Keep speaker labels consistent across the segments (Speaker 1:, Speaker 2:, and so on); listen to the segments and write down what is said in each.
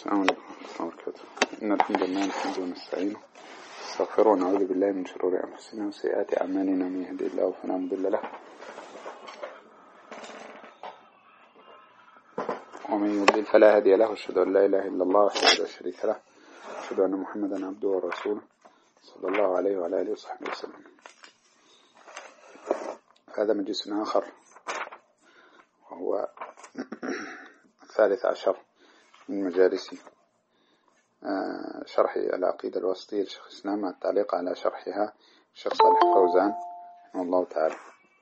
Speaker 1: السلام عليكم ورحمة الله وبركاته. إن الحمد لله نحمده ونستعينه نستغفره ونعوذ بالله من شرور أنفسنا وسيئات أعمالنا، من يهدي الله فلا مضل له ومن يضلل فلا هادي له، أشهد أن لا إله إلا الله وحده لا شريك له، أشهد أن محمدا عبده ورسوله صلى الله عليه وعلى آله وصحبه وسلم. هذا مجلس آخر وهو 13 من مجالس شرح العقيدة الواسطية لشيخ الإسلام مع التعليق على شرحها الشيخ صالح فوزان رحمه الله تعالى.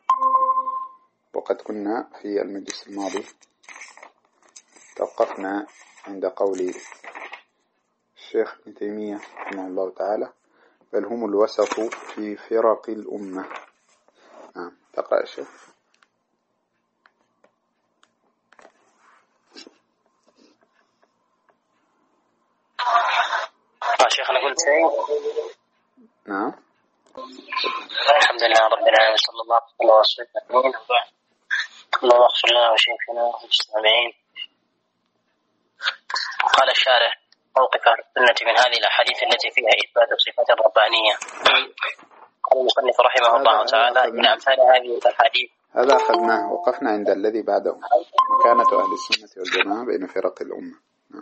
Speaker 1: وقد كنا في المجلس الماضي توقفنا عند قول الشيخ ابن تيمية رحمه الله تعالى: بل هم الوسط في فرق الأمة. تقرأ الشيخ.
Speaker 2: شيخ أنا قلت شيء.
Speaker 1: نعم.
Speaker 2: الحمد لله رب العالمين، صلى الله عليه وسلم. اللهم اغفر لنا وشيخنا والمستمعين. قال الشارح: موقف أهل السنة من هذه الأحاديث التي فيها إثبات الصفات الربانية. قال المصنف رحمه الله تعالى: إن أمثال هذه الأحاديث.
Speaker 1: هذا أخذناه، وقفنا عند الذي بعده: مكانة أهل السنة والجماعة بين فرق الأمة.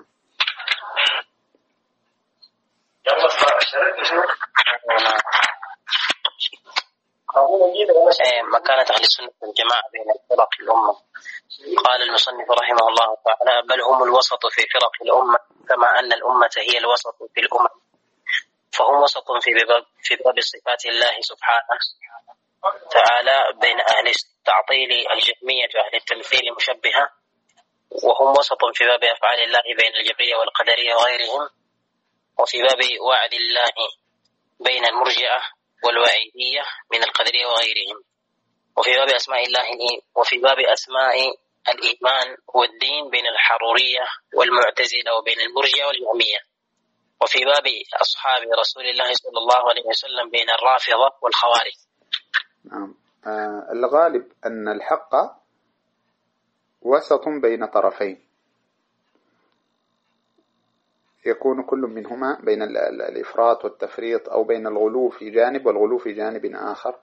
Speaker 2: مكانة أهل السنة والجماعة بين فرق الأمة. قال المصنف رحمه الله تعالى: بل هم الوسط في فرق الأمة، كما أن الأمة هي الوسط في الأمم، فهم وسط في باب صفات الله سبحانه تعالى بين أهل التعطيل الجهمية وأهل التمثيل المشبهة، وهم وسط في باب أفعال الله بين الجبرية والقدرية وغيرهم، وفي باب وعد الله بين المرجئة والوعيدية من القدرية وغيرهم، وفي باب أسماء الله وفي باب أسماء الإيمان والدين بين الحرورية والمعتزلة وبين المرجئة والجهمية، وفي باب أصحاب رسول الله صلى الله عليه وسلم بين الرافضة والخوارج.
Speaker 1: نعم. الغالب أن الحق وسط بين طرفين، يكون كل منهما بين الإفراط والتفريط، أو بين الغلو في جانب والغلو في جانب آخر.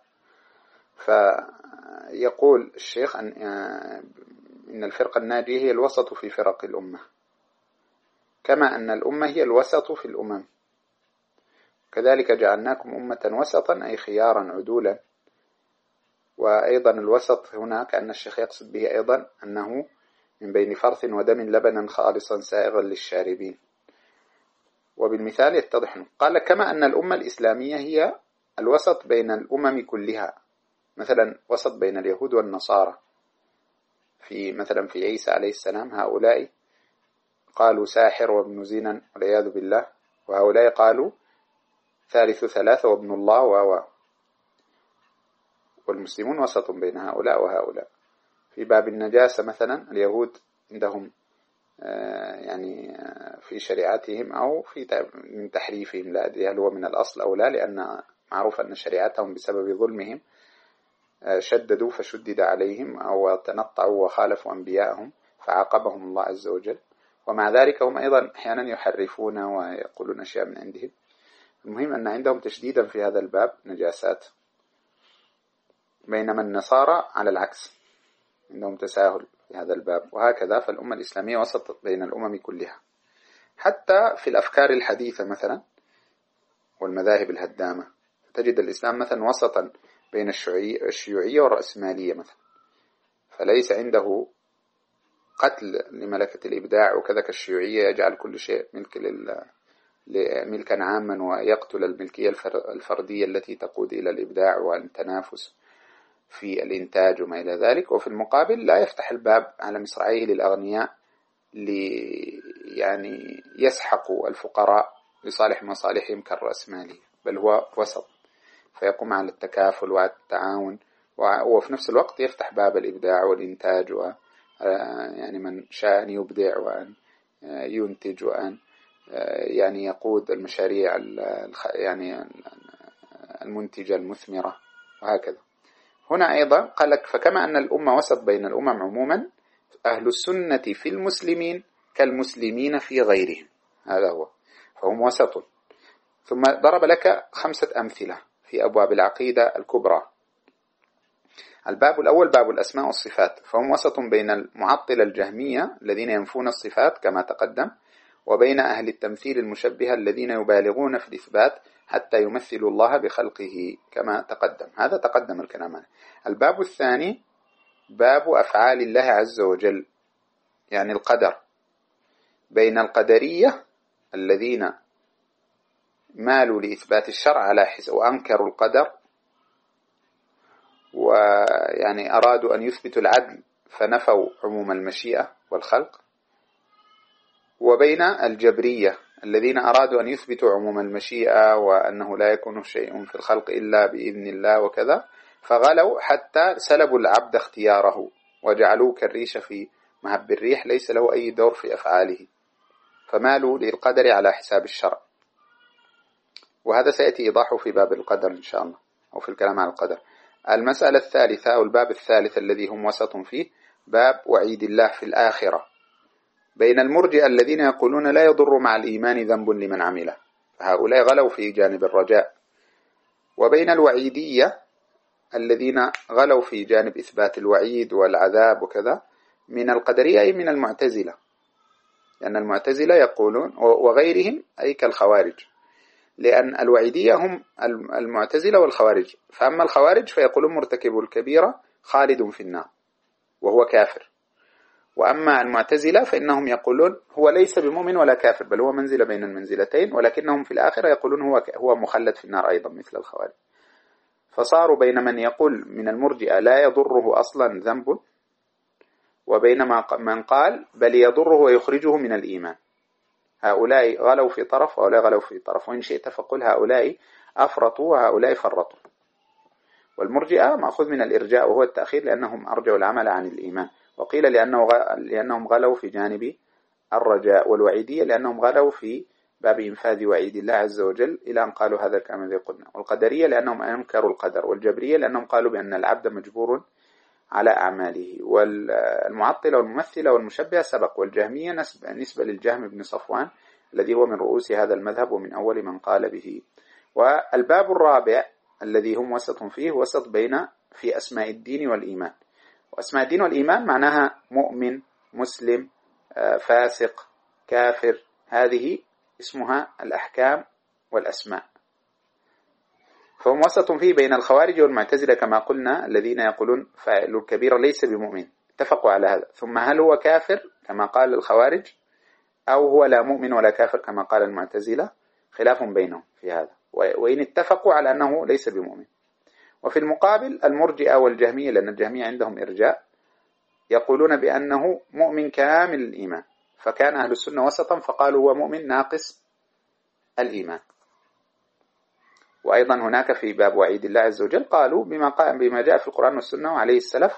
Speaker 1: فيقول الشيخ إن الفرقة الناجية هي الوسط في فرق الأمة، كما أن الأمة هي الوسط في الأمم، كذلك جعلناكم أمة وسطا أي خيارا عدولا. وأيضا الوسط هنا كأن الشيخ يقصد به أيضا أنه من بين فرث ودم لبنا خالصا سائغا للشاربين. وبالمثال يتضح. قال: كما أن الأمة الإسلامية هي الوسط بين الأمم كلها، مثلا وسط بين اليهود والنصارى مثلا في عيسى عليه السلام، هؤلاء قالوا ساحر وابن زنا والعياذ بالله، وهؤلاء قالوا ثالث ثلاثة وابن الله والمسلمون وسط بين هؤلاء وهؤلاء. في باب النجاسة مثلا اليهود عندهم يعني في شريعتهم أو من تحريفهم، لا أدري هل هو من الأصل أو لا، لأن معروف أن شريعتهم بسبب ظلمهم شددوا فشدد عليهم، أو تنطعوا وخالفوا أنبياءهم فعاقبهم الله عز وجل. ومع ذلك هم أيضا أحيانا يحرفون ويقولون أشياء من عندهم. المهم أن عندهم تشديدا في هذا الباب نجاسات، بينما النصارى على العكس عندهم تساهل في هذا الباب. وهكذا فالأمة الإسلامية وسط بين الأمم كلها، حتى في الأفكار الحديثة مثلا والمذاهب الهدامة. تجد الإسلام مثلا وسطا بين الشيوعية والرأسمالية مثلا، فليس عنده قتل لملكة الإبداع، وكذا الشيوعية يجعل كل شيء ملكا عاما، ويقتل الملكية الفردية التي تقود إلى الإبداع والتنافس في الإنتاج وما إلى ذلك. وفي المقابل لا يفتح الباب على مصراعيه للأغنياء يعني يسحقوا الفقراء لصالح مصالحهم كالرأسمالية، بل هو وسط، فيقوم على التكافل والتعاون، وفي نفس الوقت يفتح باب الإبداع والإنتاج، يعني من شاء أن يبدع وأن ينتج وأن يعني يقود المشاريع يعني المنتجة المثمرة، وهكذا. هنا أيضا قال لك: فكما أن الأمة وسط بين الأمم عموما، أهل السنة في المسلمين كالمسلمين في غيرهم، هذا هو، فهم وسط. ثم ضرب لك 5 أمثلة في أبواب العقيدة الكبرى. الباب الأول باب الأسماء والصفات، فهم وسط بين المعطلة الجهمية الذين ينفون الصفات كما تقدم، وبين أهل التمثيل المشبهة الذين يبالغون في الإثبات حتى يمثلوا الله بخلقه كما تقدم. هذا تقدم الكلام عنه. الباب الثاني باب أفعال الله عز وجل، يعني القدر، بين القدرية الذين مالوا لإثبات الشرع على حسب وأنكروا القدر، ويعني أرادوا أن يثبتوا العدل فنفوا عموم المشيئة والخلق، وبين الجبرية الذين أرادوا أن يثبتوا عموم المشيئة وأنه لا يكون شيء في الخلق إلا بإذن الله وكذا، فغلوا حتى سلبوا العبد اختياره وجعلوه كالريش في مهب الريح، ليس له أي دور في أفعاله، فمالوا للقدر على حساب الشرع. وهذا سيأتي إيضاحه في باب القدر إن شاء الله، أو في الكلام عن القدر. المسألة الثالثة أو الباب الثالث الذي هم وسط فيه باب وعيد الله في الآخرة، بين المرجئة الذين يقولون لا يضر مع الإيمان ذنب لمن عمله، فهؤلاء غلوا في جانب الرجاء، وبين الوعيدية الذين غلوا في جانب إثبات الوعيد والعذاب وكذا، من القدرية أي من المعتزلة، لأن المعتزلة يقولون وغيرهم أي كالخوارج، لأن الوعيدية هم المعتزلة والخوارج، فأما الخوارج فيقولون مرتكب الكبيرة خالد في النار وهو كافر، وأما المعتزلة فإنهم يقولون هو ليس بمؤمن ولا كافر، بل هو منزلة بين المنزلتين، ولكنهم في الآخرة يقولون هو مخلد في النار أيضا مثل الخوارج. فصاروا بين من يقول من المرجئة لا يضره أصلا ذنب، وبين من قال بل يضره ويخرجه من الإيمان. هؤلاء غلوا في طرف وهؤلاء غلوا في طرف، وإن شئت فقل هؤلاء أفرطوا وهؤلاء فرطوا. والمرجئة مأخوذ من الإرجاء وهو التأخير، لأنهم أرجعوا العمل عن الإيمان، وقيل لأنهم غلوا في جانب الرجاء، والوعيدية لأنهم غلوا في باب إنفاذ وعيد الله عز وجل إلى أن قالوا هذا كما ذي قلنا، والقدرية لأنهم أنكروا القدر، والجبرية لأنهم قالوا بأن العبد مجبور على أعماله، والمعطلة والممثلة والمشبهة سبق، والجهمية نسبة للجهم بن صفوان الذي هو من رؤوس هذا المذهب ومن أول من قال به. والباب الرابع الذي هم وسط فيه وسط بين في أسماء الدين والإيمان، وأسماء الدين والإيمان معناها مؤمن مسلم فاسق كافر، هذه اسمها الأحكام والأسماء. فهم وسط فيه بين الخوارج والمعتزلة كما قلنا الذين يقولون فاعل الكبيرة ليس بمؤمن، اتفقوا على هذا. ثم هل هو كافر كما قال الخوارج أو هو لا مؤمن ولا كافر كما قال المعتزلة، خلاف بينهم في هذا، وإن اتفقوا على أنه ليس بمؤمن. وفي المقابل المرجئة والجهمية، لأن الجهمية عندهم إرجاء، يقولون بأنه مؤمن كامل الإيمان، فكان أهل السنة وسطا فقالوا هو مؤمن ناقص الإيمان. وأيضا هناك في باب وعيد الله عز وجل قالوا بما جاء في القرآن والسنة وعليه السلف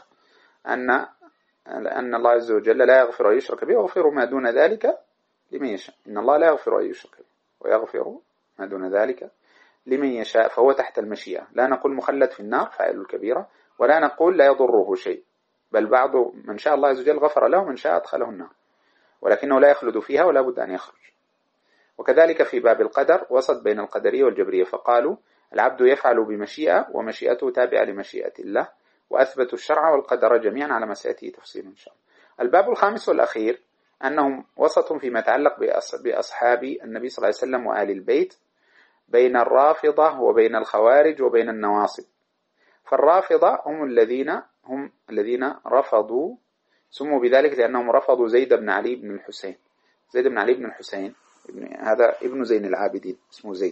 Speaker 1: أن الله عز وجل لا يغفر أن يشرك به ويغفر ما دون ذلك لمن يشاء، إن الله لا يغفر أن يشرك به ويغفر ما دون ذلك لمن يشاء، فهو تحت المشيئة. لا نقول مخلد في النار فاعل الكبيرة، ولا نقول لا يضره شيء، بل بعض من شاء الله عز وجل غفر له ومن شاء أدخله النار، ولكنه لا يخلد فيها ولا بد أن يخرج. وكذلك في باب القدر وسط بين القدرية والجبرية، فقالوا العبد يفعل بمشيئة ومشيئته تابعة لمشيئة الله، وأثبتوا الشرع والقدر جميعا على ما سيأتي تفصيل إن شاء الله. الباب الخامس والأخير أنهم وسط فيما يتعلق بأصحاب النبي صلى الله عليه وسلم وآل البيت، بين الرافضة وبين الخوارج وبين النواصب. فالرافضة هم الذين رفضوا، سموا بذلك لأنهم رفضوا زيد بن علي بن الحسين. زيد بن علي بن الحسين هذا ابن زين العابدين اسمه زيد،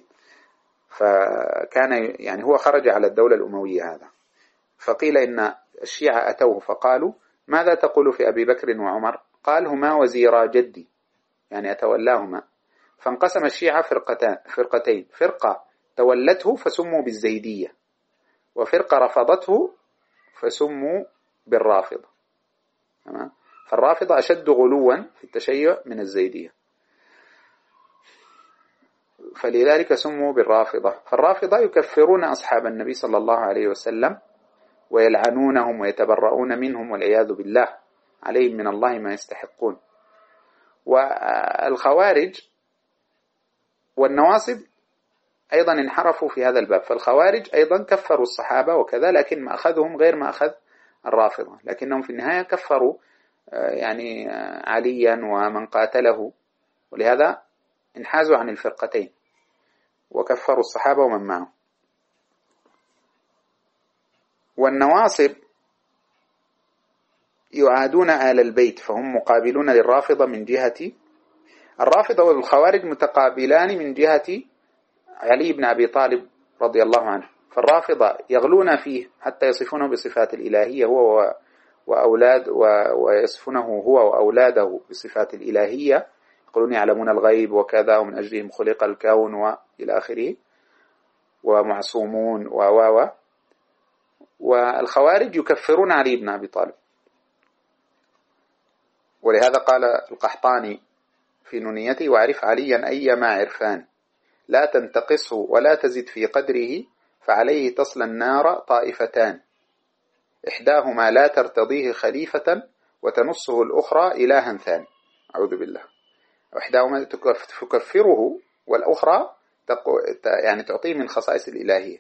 Speaker 1: فكان يعني هو خرج على الدولة الأموية هذا. فقيل إن الشيعة أتوه فقالوا ماذا تقول في أبي بكر وعمر؟ قال هما وزيرا جدي، يعني أتولاهما. فانقسم الشيعة فرقتين، فرقة تولته فسموا بالزيدية، وفرقة رفضته فسموا بالرافضة. فالرافضة أشد غلوا في التشيع من الزيدية، فلذلك سموا بالرافضة. فالرافضة يكفرون أصحاب النبي صلى الله عليه وسلم ويلعنونهم ويتبرؤون منهم والعياذ بالله، عليهم من الله ما يستحقون. والخوارج والنواصب أيضا انحرفوا في هذا الباب، فالخوارج أيضا كفروا الصحابة وكذا، لكن مأخذهم غير مأخذ الرافضة، لكنهم في النهاية كفروا يعني عليا ومن قاتله، ولهذا انحازوا عن الفرقتين وكفروا الصحابة ومن معهم. والنواصب يعادون آل البيت، فهم مقابلون للرافضة من جهة الرافضة، والخوارج متقابلان من جهة علي بن أبي طالب رضي الله عنه. فالرافضة يغلون فيه حتى يصفونه بصفات الإلهية هو وأولاد، ويصفونه هو وأولاده بصفات الإلهية، يقولون يعلمون الغيب وكذا ومن أجلهم خلق الكون وإلى آخره ومعصومون والخوارج يكفرون علي بن أبي طالب. ولهذا قال القحطاني في نونيته: واعرف عليا أيما عرفان لا تنتقصه ولا تزد في قدره، فعليه تصل النار طائفتان، إحداهما لا ترتضيه خليفة وتنصه الأخرى إلها ثاني. أعوذ بالله. إحداهما تكفره والأخرى يعني تعطيه من خصائص الإلهية،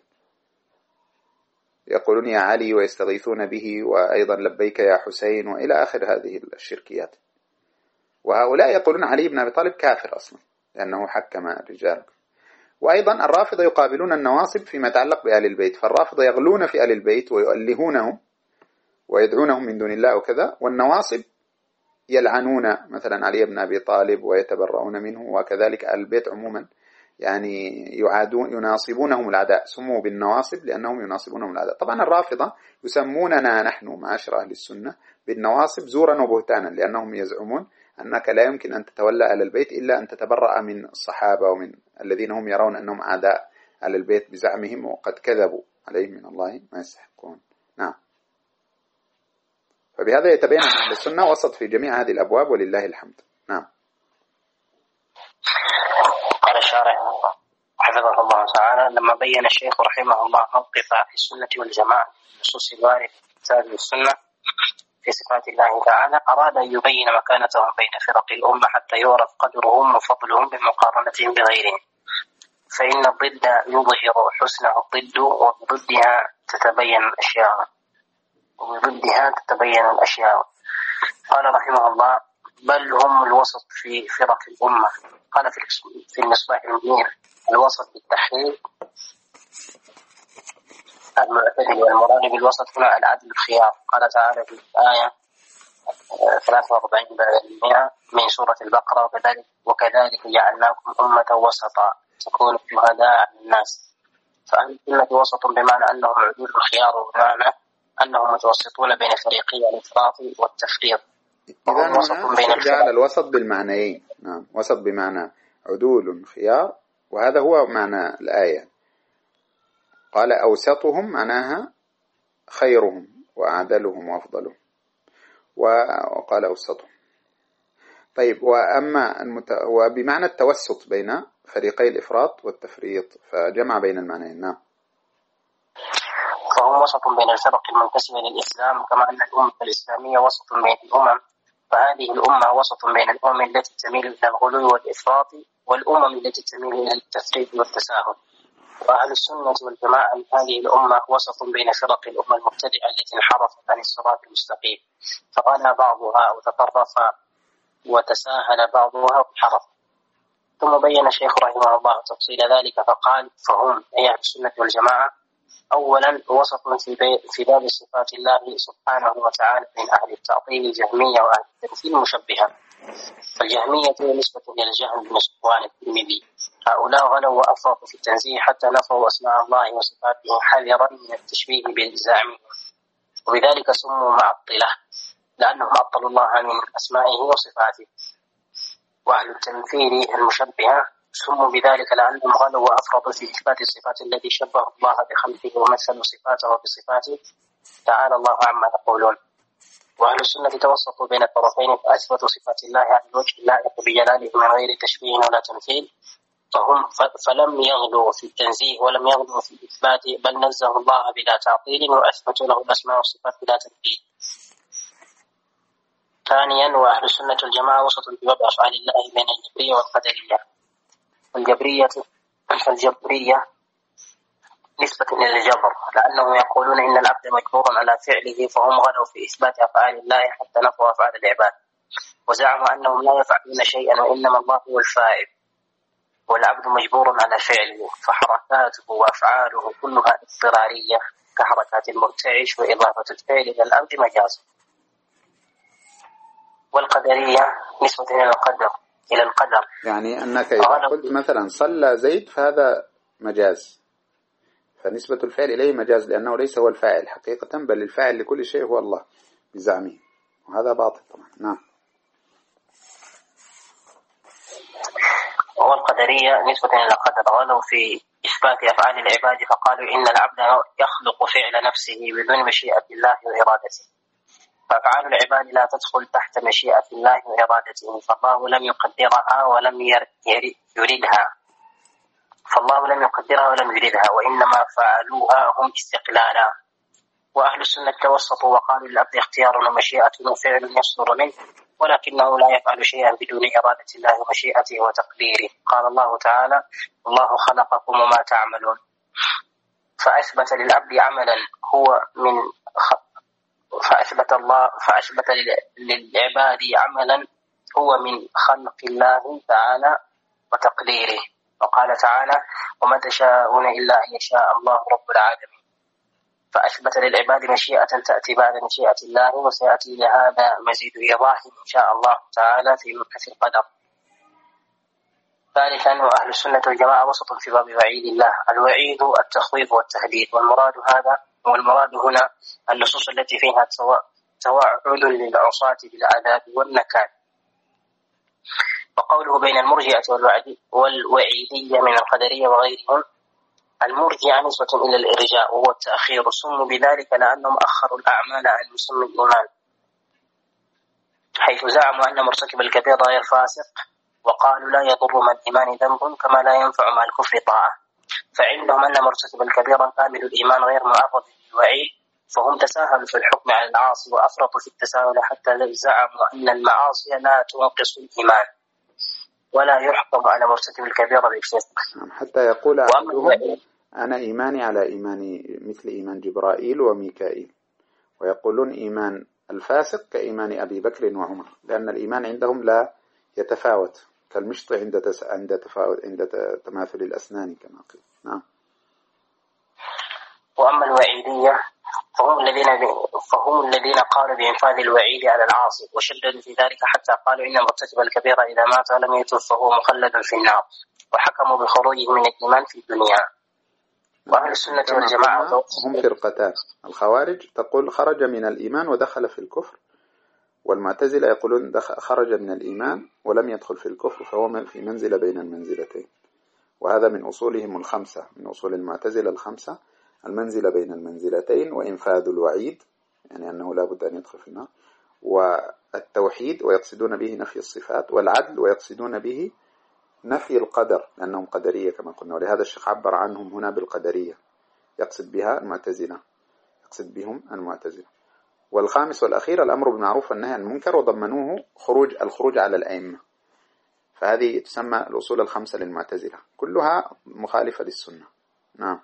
Speaker 1: يقولون يا علي ويستغيثون به، وأيضا لبيك يا حسين، وإلى آخر هذه الشركيات. وهؤلاء يقولون علي بن أبي طالب كافر أصلا لأنه حكم الرجال. وأيضا الرافضة يقابلون النواصب فيما يتعلق بآل البيت، فالرافضة يغلون في آل البيت ويؤلهونهم ويدعونهم من دون الله وكذا، والنواصب يلعنون مثلا علي بن أبي طالب ويتبرؤون منه، وكذلك آل البيت عموما يعني يناصبونهم العداء، سموا بالنواصب لأنهم يناصبونهم العداء. طبعا الرافضة يسموننا نحن معاشر أهل السنة بالنواصب زورا وبهتانا، لأنهم يزعمون أنك لا يمكن أن تتولى آل البيت إلا أن تتبرأ من الصحابة ومن الذين هم يرون أنهم أعداء آل البيت بزعمهم، وقد كذبوا عليهم من الله ما يستحقون. نعم. فبهذا يتبين أن أهل السنة وسط في جميع هذه الأبواب ولله الحمد. نعم.
Speaker 2: قال الشارح حفظه الله تعالى: لما بين الشيخ رحمه الله موقف أهل السنة والجماعة من نصوص الوارد في الكتاب والسنة في صفات الله تعالى، أراد أن يبين مكانتهم بين فرق الأمة حتى يعرف قدرهم وفضلهم بمقارنتهم بغيرهم، فإن الضد يظهر حسنه الضد، وبضدها تتبين الأشياء. قال رحمه الله: بل هم الوسط في فرق الأمة. قال في المصباح المنير: الوسط بالتحرير المعتدل، والمراد بالوسط هنا العدل الخيار. قال تعالى في الآية 43 من سورة البقرة: وكذلك جعلناكم أمة وسطا تكونوا شهداء على الناس. فأهل السنة وسط بمعنى أنهم عدول الخيار، وبمعنى أنهم متوسطون بين فريقي الإفراط والتفريط.
Speaker 1: إذن هنا جعل الوسط بالمعنيين. نعم، وسط بمعنى عدول خيار، وهذا هو معنى الآية. قال أوسطهم معناها خيرهم وأعدلهم وأفضلهم، وقال أوسطهم. طيب، وبمعنى التوسط بين فريقي الإفراط والتفريط، فجمع بين المعنيين. نعم.
Speaker 2: فهم وسط بين الفرق المنتسبة للإسلام، كما أن الأمة الإسلامية وسط بين الأمم، فهذه الأمة وسط بين الأمم التي تميل إلى الغلو والإفراط والأمم التي تميل إلى التفريط والتساهل. وأهل السنة والجماعة من هذه الأمة وسط بين فرق الأمة المبتدعة التي انحرفت عن الصراط المستقيم، فغلا بعضها وتطرف وتساهل بعضها وانحرف. ثم بين الشيخ رحمه الله تفصيل ذلك فقال: فهم أي أهل السنة والجماعة أولا وسط في باب صفات الله سبحانه وتعالى من أهل التعطيل الجهمية وأهل التمثيل المشبهة. فالجهمية نسبة إلى الجهم بن صفوان الترمذي، هؤلاء غلوا وأفرطوا في التنزيه حتى نفوا أسماء الله وصفاته حذرا من التشبيه بالزعم، وبذلك سموا معطلة لأنهم عطلوا الله من أسمائه وصفاته. وأهل التمثيل المشبهة سموا بذلك لأنهم غلوا وأفرطوا في إثبات الصفات التي شبهوا الله بخلقه ومثلوا صفاته بصفاته تعالى الله عما يقولون. وأهل السنة توسطوا بين الطرفين فأثبتوا صفات الله على الوجه اللائق بجلاله من غير تشبيه ولا تمثيل، فلم يغلوا في التنزيه ولم يغلوا في الإثبات، بل نزهوا الله بلا تعطيل وأثبتوا له الأسماء والصفات بلا تمثيل. ثانيا وأهل السنة الجماعة وسط في باب أفعال الله بين الجبرية والقدرية. فالجبرية نسبة إلى الجبر، لأنهم يقولون إن العبد مجبور على فعله، فهم غلوا في إثبات أفعال الله حتى نفوا أفعال العباد، وزعموا أنهم لا يفعلون شيئا وإنما الله هو الفاعل، والعبد مجبور على فعله، فحركاته وأفعاله كلها اضطرارية كحركات المرتعش، وإضافة الفعل إلى العبد مجاز. والقدرية نسبة إلى القدر،
Speaker 1: يعني أنك إذا قلت مثلا صلى زيد فهذا مجاز، فنسبة الفعل إليه مجاز، لأنه ليس هو الفاعل حقيقة، بل الفاعل لكل شيء هو الله بزعمه، وهذا باطل طبعا. نعم.
Speaker 2: والقدرية نسبة إلى القدر، ولو في إثبات أفعال العباد فقالوا إن العبد يخلق فعل نفسه بدون مشيئة الله وإرادته، فأفعال العباد لا تدخل تحت مشيئة الله وإرادته، فالله لم يقدرها ولم يردها، وإنما فعلوها هم استقلالا. وأهل السنة توسطوا وقالوا للعبد اختيار ومشيئة وفعل يصدر منه، ولكنه لا يفعل شيئا بدون إرادة الله ومشيئته وتقديره. قال الله تعالى: الله خلقكم وما تعملون، فأثبت للعبد عملا هو من فأثبت للعباد عملا هو من خلق الله تعالى وتقديره. وقال تعالى: وما تشاءون إلا أن يشاء الله رب العالمين. فأثبت للعباد مشيئة تأتي بعد مشيئة الله، وسيأتي لهذا مزيد إيضاح إن شاء الله تعالى في مبحث القدر. ثالثا وأهل السنة والجماعة وسط في باب وعيد الله. الوعيد التخويف والتهديد، والمراد هنا النصوص التي فيها توعد للعصاة بالعذاب والنكال. وقوله بين المرجئة والوعيدية من القدرية وغيرهم، المرجئة نسبة إلى الإرجاء وهو التأخير، سموا بذلك لأنهم أخروا الأعمال عن مسمى الإيمان، حيث زعموا أن مرتكب الكبيرة غير فاسق، وقالوا لا يضر مع الإيمان ذنب كما لا ينفع مع الكفر طاعة، فعندهم أن مرتكب الكبيرة كامل الإيمان غير معرض للوعيد، فهم تساهلوا في الحكم على العاصي وأفرطوا في التساهل حتى زعموا أن المعاصي لا تنقص الإيمان ولا يحكم على مرتكب الكبيرة بالفسق،
Speaker 1: حتى يقول أحدهم أنا إيماني على إيمان مثل إيمان جبرائيل وميكائيل، ويقولون إيمان الفاسق كإيمان أبي بكر وعمر، لأن الإيمان عندهم لا يتفاوت كالمشط عند تماثل الأسنان كما قيل. نعم.
Speaker 2: وأما الوعيدية فهم الذين قالوا بإنفاذ الوعيد على العاصي، وشددوا في ذلك حتى قالوا إن مرتكب الكبيرة إذا مات ولم يتوب فهو مخلد في النار، وحكموا بخروجه من الإيمان في الدنيا. وأهل السنة والجماعة
Speaker 1: هم فرقتان، الخوارج تقول خرج من الإيمان ودخل في الكفر، والمعتزلة يقولون خرج من الإيمان ولم يدخل في الكفر، فهو في منزلة بين المنزلتين، وهذا من أصولهم الخمسة، من أصول المعتزلة الخمسة، المنزلة بين المنزلتين، وإنفاذ الوعيد يعني أنه لا بد أن يدخل في النار، والتوحيد ويقصدون به نفي الصفات، والعدل ويقصدون به نفي القدر لأنهم قدرية كما قلنا، ولهذا الشيخ عبر عنهم هنا بالقدرية، يقصد بها المعتزلة، يقصد بهم المعتزلة. والخامس والأخير الأمر بالمعروف والنهي عن المنكر، وضمنوه الخروج على الأئمة، فهذه تسمى الأصول الخمسة للمعتزلة، كلها مخالفة للسنة. نعم.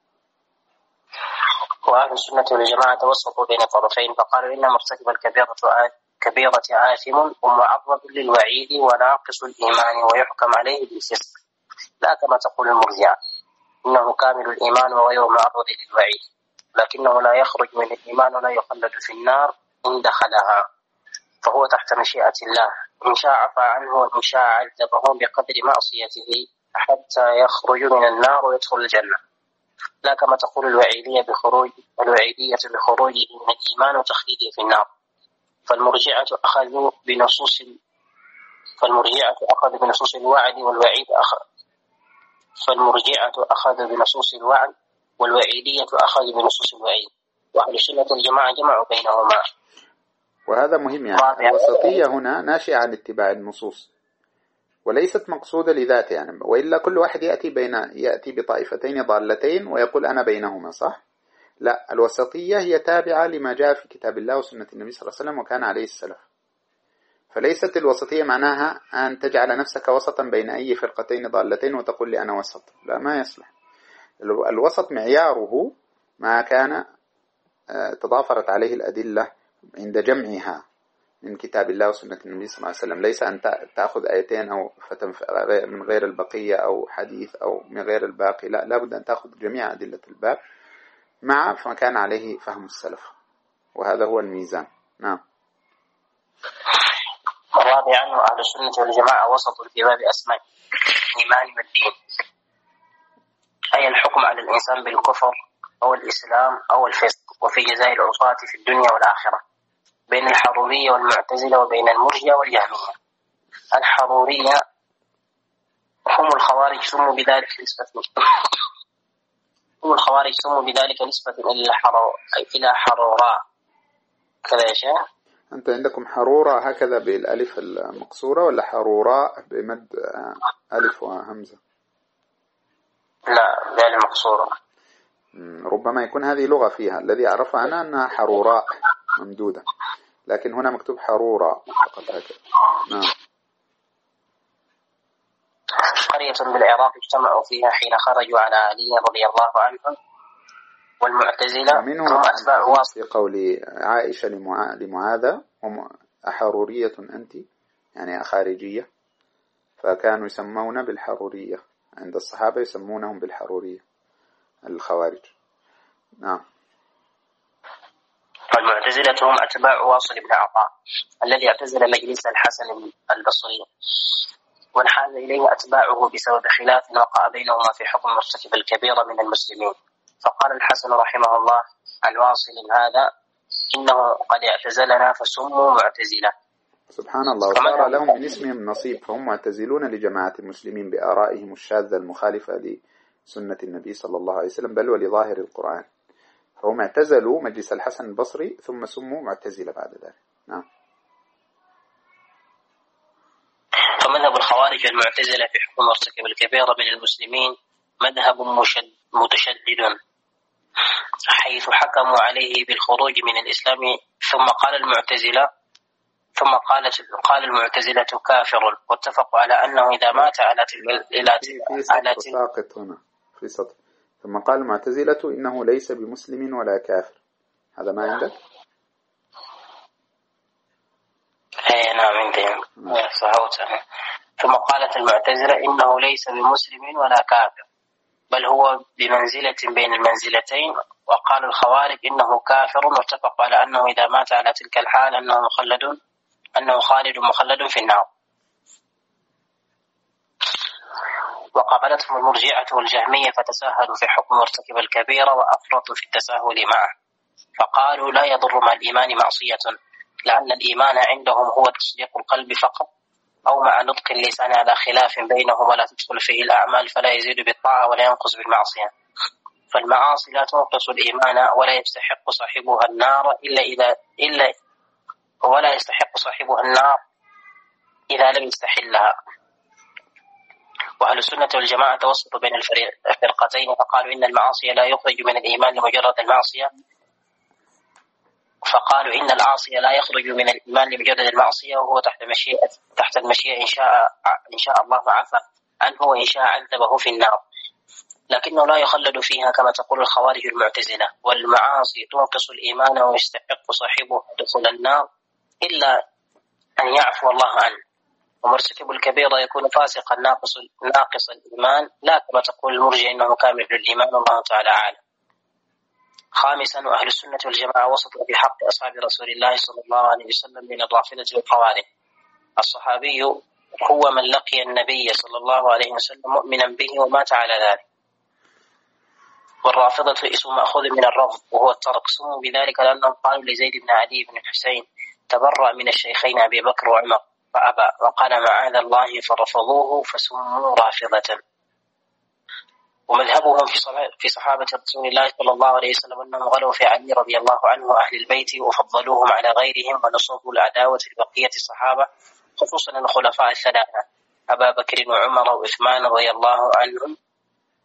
Speaker 2: وأهل السنة والجماعة توسطوا بين الطرفين، فقالوا إن مرتكب الكبيرة آثم ومعرض للوعيد وناقص الإيمان ويحكم عليه بالفسق، لا كما تقول المرجئة إنه كامل الإيمان وغير معرض للوعيد، لكنه لا يخرج من الإيمان ولا يخلد في النار إن دخلها، فهو تحت مشيئة الله، إن شاء عفى عنه وإن شاء عذبه بقدر معصيته حتى يخرج من النار ويدخل الجنة، لا كما تقول الوعيدية بخروجه من الإيمان وتخليده في النار. فالمرجئة أخذوا بنصوص الوعد والوعيد والوعيدية أخذوا بنصوص الوعيد، وأهل السنة والجماعة جمعوا بينهما.
Speaker 1: وهذا مهم، يعني الوسطية هنا ناشئة عن اتباع النصوص وليست مقصودة لذاته، يعني وإلا كل واحد يأتي بطائفتين ضالتين ويقول أنا بينهما، صح؟ لا، الوسطية هي تابعة لما جاء في كتاب الله وسنة النبي صلى الله عليه وسلم وكان عليه السلف، فليست الوسطية معناها أن تجعل نفسك وسطا بين أي فرقتين ضالتين وتقول لي أنا وسط، لا، ما يصلح. الوسط معياره ما كان تضافرت عليه الأدلة عند جمعها من كتاب الله وسنة النبي صلى الله عليه وسلم، ليس أن تأخذ آيتين أو من غير البقية أو حديث أو من غير الباقي، لا، لابد أن تأخذ جميع أدلة الباب مع ما كان عليه فهم السلف، وهذا هو الميزان. نعم.
Speaker 2: رابعا، أهل السنة والجماعة وسط في باب أسماء الإيمان والدين، أي الحكم على الإنسان بالكفر أو الإسلام أو الفسق، وفي جزاء العصاة في الدنيا والآخرة، بين الحرورية والمعتزلة وبين المرجئة والجهمية. الحرورية هم الخوارج سموا بذلك نسبة إلى حروراء كذا يا شيخ.
Speaker 1: أنت عندكم حرورة هكذا بالألف المقصورة ولا حروراء بمد ألف وهمزة؟
Speaker 2: لا، بالألف المقصورة.
Speaker 1: ربما يكون هذه لغة فيها، الذي أعرفه أنا أنها حروراء ممدودة، لكن هنا مكتوب حرورة فقط هكذا. نعم.
Speaker 2: قرية بالعراق اجتمعوا فيها حين خرجوا على علي رضي الله عنه والمعتزلة هم أتباع واصل.
Speaker 1: في قول عائشة لمعاذ أحرورية أنت، يعني أخارجية، فكانوا يسمون بالحرورية، عند الصحابة يسمونهم بالحرورية الخوارج. نعم.
Speaker 2: والمعتزلة هم أتباع واصل بن عطاء الذي اعتزل مجلس الحسن البصري، وانحاز إليه أتباعه بسبب خلاف وقع بينهما في حكم مرتكب الكبيرة من المسلمين. فقال الحسن رحمه الله عن واصل هذا إنه قد اعتزلنا فسموا معتزلة.
Speaker 1: سبحان الله، وصار لهم من اسمهم نصيب، فهم معتزلون لجماعة المسلمين بآرائهم الشاذة المخالفة لسنة النبي صلى الله عليه وسلم بل ولظاهر القرآن، فهم اعتزلوا مجلس الحسن البصري ثم سموا معتزلة بعد ذلك. نعم.
Speaker 2: فمذهب الخوارج المعتزلة في حكم مرتكب الكبيرة من المسلمين مذهب متشدد، حيث حكموا عليه بالخروج من الإسلام، ثم قال المعتزلة كافر، واتفقوا على أنه إذا مات على
Speaker 1: ساقط هنا في سطر، ثم قال المعتزلة إنه ليس بمسلم ولا كافر، هذا ما عندك؟
Speaker 2: نعم عندي. ثم قالت المعتزلة إنه ليس بمسلم ولا كافر بل هو بمنزلة بين المنزلتين، وقال الخوارج إنه كافر، واتفقوا على أنه إذا مات على تلك الحال أنه خالد مخلد في النار. وقابلتهم المرجئة والجهمية فتساهلوا في حكم مرتكب الكبيرة وأفرطوا في التساهل معه، فقالوا لا يضر مع الإيمان معصية، لأن الإيمان عندهم هو تصديق القلب فقط أو مع نطق اللسان على خلاف بينهم، ولا تدخل فيه الأعمال فلا يزيد بالطاعة ولا ينقص بالمعصية. فالمعاصي لا تنقص الإيمان ولا يستحق صاحبها النار ولا يستحق صاحبها النار إذا لم يستحلها. وأهل السنة والجماعة توسطوا بين الفرقتين، فقالوا إن المعاصي لا يخرج من الإيمان لمجرد المعصية، فقالوا إن العاصي لا يخرج من الإيمان لمجرد المعصية، وهو تحت المشيئة إن شاء الله عفى عنه وإن شاء عذبه في النار، لكنه لا يخلد فيها كما تقول الخوارج المعتزلة. والمعاصي تنقص الإيمان ويستحق صاحبه دخول النار إلا أن يعفو الله عنه، ومرتكب الكبيرة يكون فاسقا ناقص الإيمان، لا كما تقول المرجئة إنه كامل الإيمان، والله تعالى أعلم. خامسا، وأهل السنة والجماعة وسطوا في حق أصحاب رسول الله صلى الله عليه وسلم من الرافضة والخوارج. الصحابي هو من لقي النبي صلى الله عليه وسلم مؤمنا به ومات على ذلك، والرافضة اسم مأخوذ من الرفض وهو الترك، سموا بذلك لأنهم قالوا لزيد بن علي بن الحسين تبرأ من الشيخين أبي بكر وعمر فأبى وقال معاذ الله فرفضوه فسموا رافضة. ومذهبهم في صحابة رسول الله صلى الله عليه وسلم أنهم غلوا في علي رضي الله عنه وأهل البيت وفضلوهم على غيرهم ونصبوا العداوة لبقية الصحابة، خصوصا الخلفاء الثلاثة أبا بكر وعمر وعثمان رضي الله عنهم،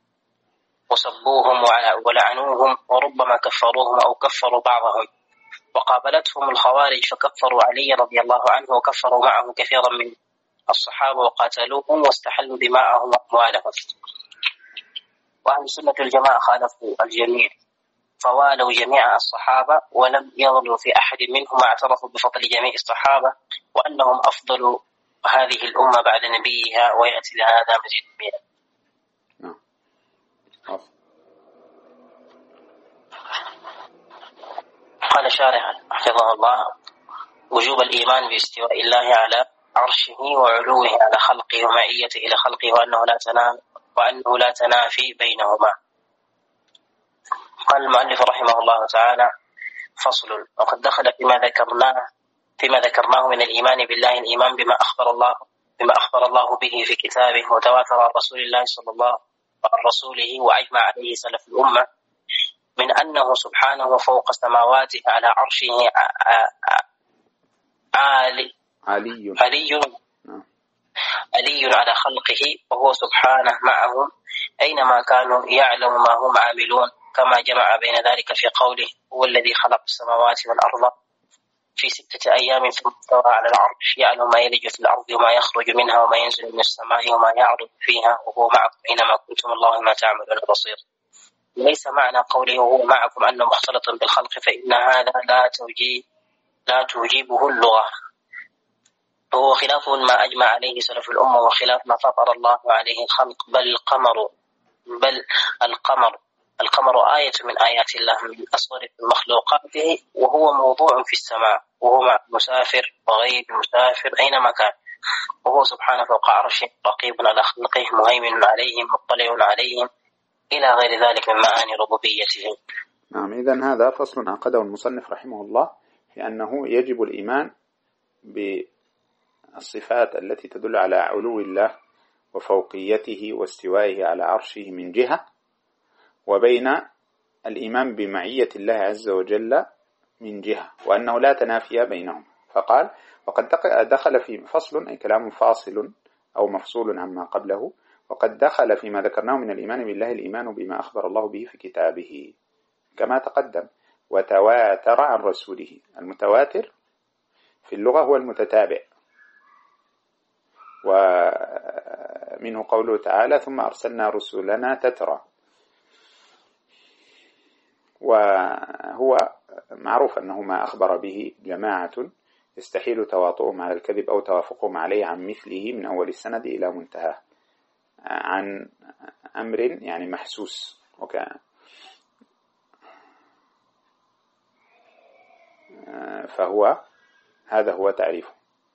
Speaker 2: وسبوهم ولعنوهم وربما كفروهم أو كفروا بعضهم. وقابلتهم الخوارج فكفروا علي رضي الله عنه وكفروا معه كثيرا من الصحابة وقاتلوهم واستحلوا دماءهم وأموالهم. وأهل السنة الجماعة خالفوا الجميع فوالوا جميع الصحابة ولم يغلوا في أحد منهم، اعترفوا بفضل جميع الصحابة وأنهم أفضل هذه الأمة بعد نبيها، ويأتي لهذا مزيد منه. قال شارح حفظه الله: وجوب الإيمان باستواء الله على عرشه وعلوه على خلقه ومعيته إلى خلقه وأنه لا تنافي بينهما. قال المؤلف رحمه الله تعالى: فصل. وقد دخل فيما ذكرناه من الإيمان بالله الإيمان بما أخبر الله به في كتابه وتواتر عن رسول الله صلى الله عن رسوله وأجمع عليه سلف الأمة من أنه سبحانه فوق سماواته على عرشه علي على خلقه، وهو سبحانه معهم أينما كانوا يعلم ما هم عاملون، كما جمع بين ذلك في قوله: هو الذي خلق السماوات والأرض في 6 أيام ثم استوى على العرش يعلم ما يلج في الأرض وما يخرج منها وما ينزل من السماء وما يعرض فيها وهو معكم أينما كنتم الله ما تعملون بصير. ليس معنى قوله وهو معكم أنه مختلط بالخلق، فإن هذا لا توجيبه اللغة، وهو خلاف ما أجمع عليه سلف الأمة وخلاف ما فطر الله عليه الخلق. بل القمر آية من آيات الله من أصغر مخلوقاته، وهو موضوع في السماء، وهو مع المسافر وغير المسافر أينما كان، وهو سبحانه فوق عرشه رقيب على خلقه مهيمن عليهم مطلع عليهم إلى غير ذلك من معاني ربوبيته.
Speaker 1: نعم. إذن هذا فصل عقده المصنف رحمه الله في أنه يجب الإيمان بالصفات التي تدل على علو الله وفوقيته واستوائه على عرشه من جهة، وبين الإيمان بمعية الله عز وجل من جهة، وأنه لا تنافي بينهم. فقال: وقد دخل في فصل، أي كلام فاصل أو مفصول عما قبله، وقد دخل فيما ذكرناه من الإيمان بالله الإيمان بما أخبر الله به في كتابه كما تقدم وتواتر عن رسوله. المتواتر في اللغة هو المتتابع، ومنه قوله تعالى: ثم أرسلنا رسلنا تترى. وهو معروف أنه ما أخبر به جماعة يستحيل تواطؤهم على الكذب أو توافقهم عليه عن مثله من أول السند إلى منتهى، عن أمر يعني محسوس فهو هذا هو تعريفه.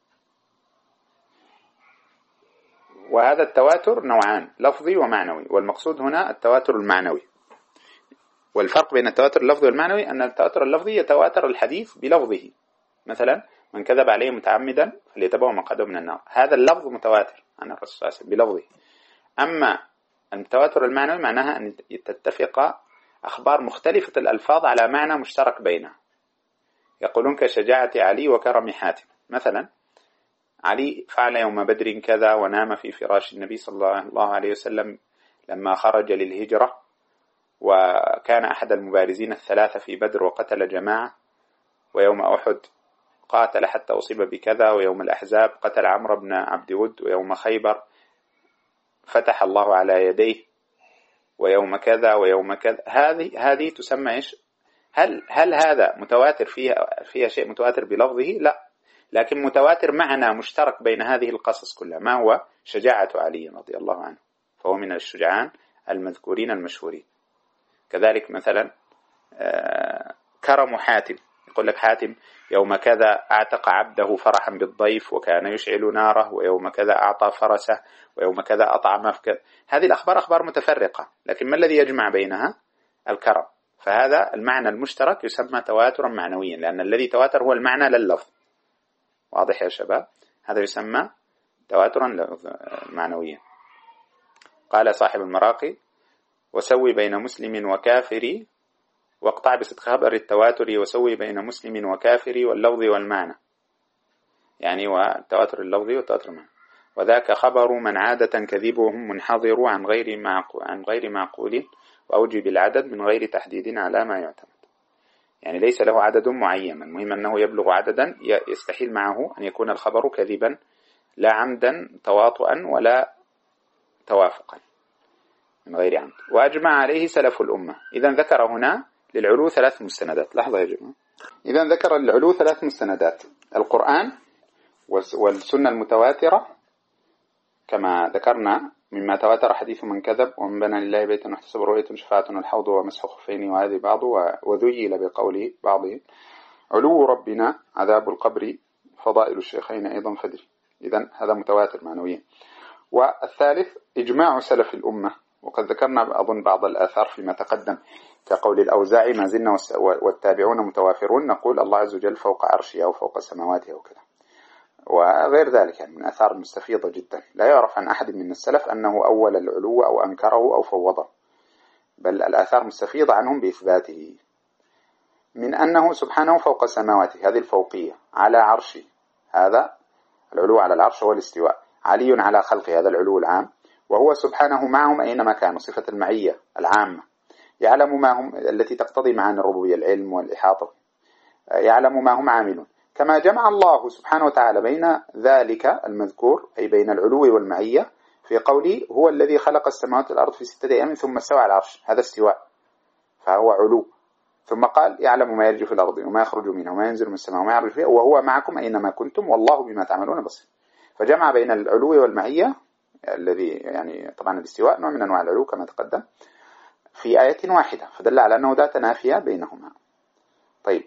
Speaker 1: وهذا التواتر نوعان: لفظي ومعنوي، والمقصود هنا التواتر المعنوي. والفرق بين التواتر اللفظي والمعنوي أن التواتر اللفظي يتواتر الحديث بلفظه، مثلا: من كذب عليه متعمدا فليتبوأ مقعده من النار. هذا اللفظ متواتر عن الرسول صلى الله عليه وسلم بلفظه. أما التواتر المعنوي معناها أن تتفق أخبار مختلفة الألفاظ على معنى مشترك بينها. يقولون كشجاعة علي وكرم حاتم. مثلا: علي فعل يوم بدر كذا ونام في فراش النبي صلى الله عليه وسلم لما خرج للهجرة، وكان أحد المبارزين الثلاثة في بدر وقتل جماعة، ويوم أحد قاتل حتى أصيب بكذا، ويوم الأحزاب قتل عمرو بن عبد ود، ويوم خيبر فتح الله على يديه، ويوم كذا ويوم كذا. هذه تسمى إيش؟ هل هذا متواتر فيها شيء متواتر بلفظه؟ لا، لكن متواتر معنى مشترك بين هذه القصص كلها. ما هو؟ شجاعة علي رضي الله عنه، فهو من الشجعان المذكورين المشهورين. كذلك مثلا كرم حاتم، يقول لك حاتم يوم كذا أعتق عبده فرحا بالضيف وكان يشعل ناره، ويوم كذا أعطى فرسه، ويوم كذا أطعم كذا. هذه الأخبار أخبار متفرقة، لكن ما الذي يجمع بينها؟ الكرم. فهذا المعنى المشترك يسمى تواترا معنويا، لأن الذي تواتر هو المعنى لللفظ. واضح يا شباب؟ هذا يسمى تواترا معنويا. قال صاحب المراقي: وسوي بين مسلم وكافر، واقطع بصدق خبر التواتر، وسوي بين مسلم وكافر واللفظ والمعنى، يعني والتواتر اللفظي والتواتر المعنى. وذاك خبر من عادة كذبهم منحضر عن غير معقول، وأوجب العدد من غير تحديد على ما يعتمد. يعني ليس له عدد معين، المهم أنه يبلغ عددا يستحيل معه أن يكون الخبر كذبا لا عمدا تواطؤا ولا توافقا من غير عمد. وأجمع عليه سلف الأمة. إذا ذكر هنا للعلو 3 مستندات. لحظة يا جماعة. إذا ذكر للعلو 3 مستندات: القرآن والسنة المتواترة كما ذكرنا، مما تواتر حديث من كذب ومن بنى لله بيتا واحتسب رؤية شفاعة والحوض ومسح خفين وهذه بعض وذيل بقوله بعضه علو ربنا عذاب القبر فضائل الشيخين أيضا فدري. إذن هذا متواتر معنويا. والثالث إجماع سلف الأمة، وقد ذكرنا أظن بعض الآثار فيما تقدم كقول الأوزاعي ما زلنا والتابعون متوافرون، نقول الله عز وجل فوق عرشه أو فوق سماواته وكذا، وغير ذلك يعني من آثار مستفيضة جدا. لا يعرف عن أحد من السلف أنه أول العلو أو أنكره أو فوضه، بل الآثار مستفيضة عنهم بإثباته، من أنه سبحانه فوق سماواته هذه الفوقية، على عرشه هذا العلو على العرش هو الاستواء، علي على خلقه هذا العلو العام، وهو سبحانه معهم أينما كانوا صفة المعية العامة، يعلم ما هم التي تقتضي معاني الربوبية العلم والإحاطة، يعلم ما هم عاملون. كما جمع الله سبحانه وتعالى بين ذلك المذكور أي بين العلو والمعية في قوله هو الذي خلق السماوات والأرض في 6 أيام ثم استوى على العرش، هذا استواء فهو علو. ثم قال يعلم ما يرج في الأرض وما يخرج منها وما ينزل من السماء وما يعرج فيها وهو معكم أينما كنتم والله بما تعملون بصير. فجمع بين العلو والمعية الذي يعني طبعا الاستواء نوع من أنواع العلو كما تقدم في آية واحدة، فدل على أنه لا تنافي بينهما. طيب،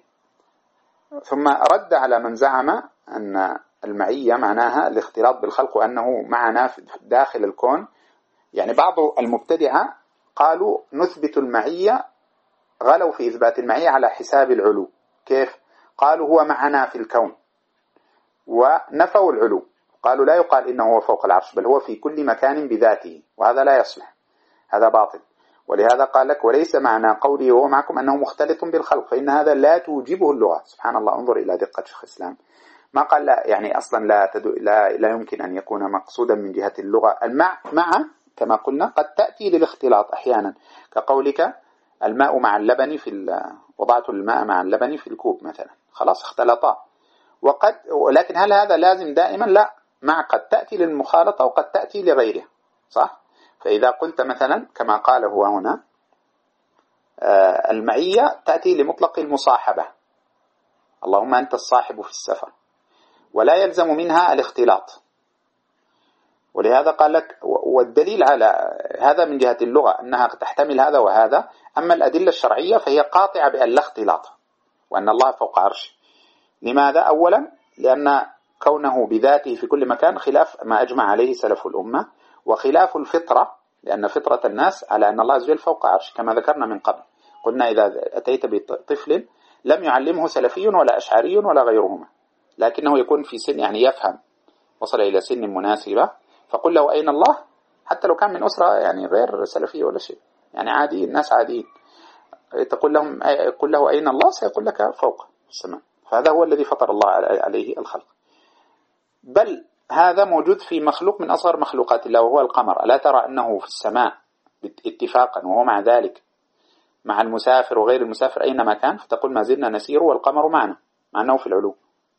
Speaker 1: ثم رد على من زعم أن المعية معناها الاختلاط بالخلق وأنه معنا داخل الكون. يعني بعض المبتدعة قالوا نثبت المعية، غلوا في إثبات المعية على حساب العلو. كيف؟ قالوا هو معنا في الكون، ونفوا العلو، قالوا لا يقال إنه هو فوق العرش بل هو في كل مكان بذاته، وهذا لا يصلح، هذا باطل. ولهذا قال لك وليس معنى قوله وهو معكم أنه مختلط بالخلق، فإن هذا لا توجبه اللغة. سبحان الله، انظر إلى دقة شيخ الإسلام، ما قال لا يعني أصلا لا يمكن أن يكون مقصودا من جهة اللغة. مع كما قلنا قد تأتي للاختلاط أحيانا، كقولك الماء مع اللبن وضعت الماء مع اللبن في الكوب مثلا، خلاص اختلطا. ولكن هل هذا لازم دائما؟ لا، مع قد تأتي للمخالطة وقد تأتي لغيرها، صح؟ فإذا قلت مثلا كما قال هو هنا المعية تأتي لمطلق المصاحبة، اللهم أنت الصاحب في السفر، ولا يلزم منها الاختلاط. ولهذا قال لك والدليل على هذا من جهة اللغة أنها تحتمل هذا وهذا، أما الأدلة الشرعية فهي قاطعة بأن لا اختلاط وأن الله فوق عرشه. لماذا؟ أولا لأن كونه بذاته في كل مكان خلاف ما أجمع عليه سلف الأمة، وخلاف الفطرة، لأن فطرة الناس على أن الله عز وجل فوق عرش كما ذكرنا من قبل. قلنا إذا أتيت بطفل لم يعلمه سلفي ولا أشعري ولا غيرهما، لكنه يكون في سن يعني يفهم، وصل إلى سن مناسبة، فقل له أين الله، حتى لو كان من أسرة يعني غير سلفية ولا شيء، يعني عادي، الناس عاديين، قل له أين الله سيقول لك فوق السماء. فهذا هو الذي فطر الله عليه الخلق. بل هذا موجود في مخلوق من أصغر مخلوقات الله وهو القمر. ألا ترى أنه في السماء اتفاقا وهو مع ذلك مع المسافر وغير المسافر أينما كان، فتقول ما زلنا نسير والقمر معنا مع أنه في العلو.